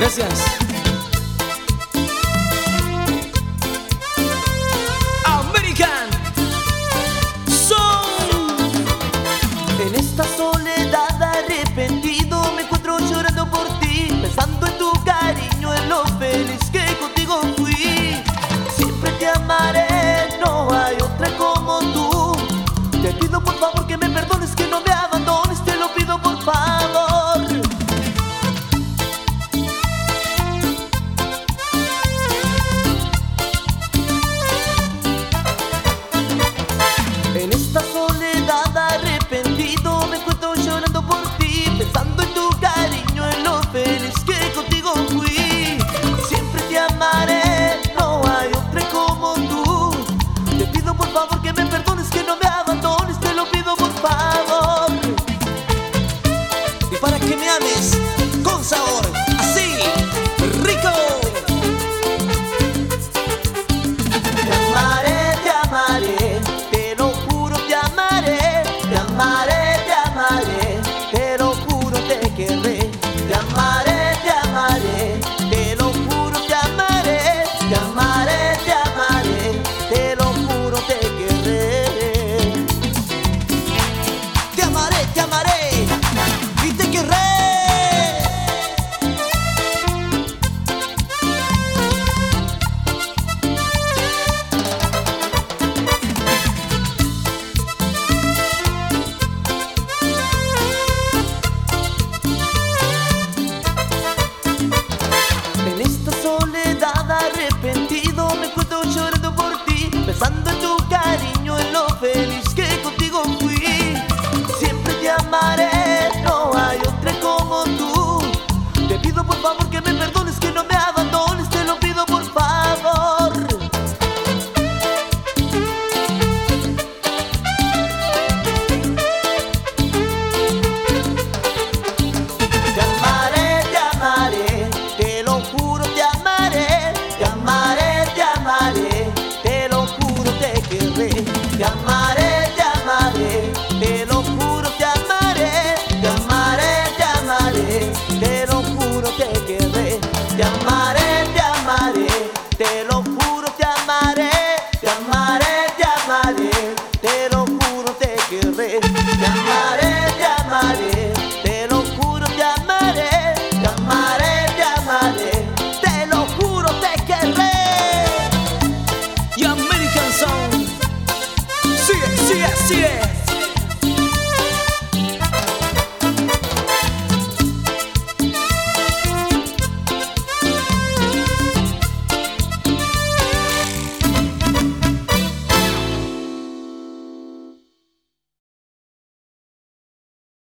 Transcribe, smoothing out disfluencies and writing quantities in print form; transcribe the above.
Gracias. American Song. En esta soledad arrepentido me encuentro llorando por ti, pensando en tu cariño, en lo feliz que contigo fui. Siempre te amaré, no hay otra como tú. Te pido por favor que me perdones, que no me abandones, te lo pido por favor. En esta soledad arrepentido me encuentro llorando por ti, pensando en tu cariño, en lo feliz que contigo fui. Siempre te amaré, no hay otra como tú. Te pido por favor que me perdones,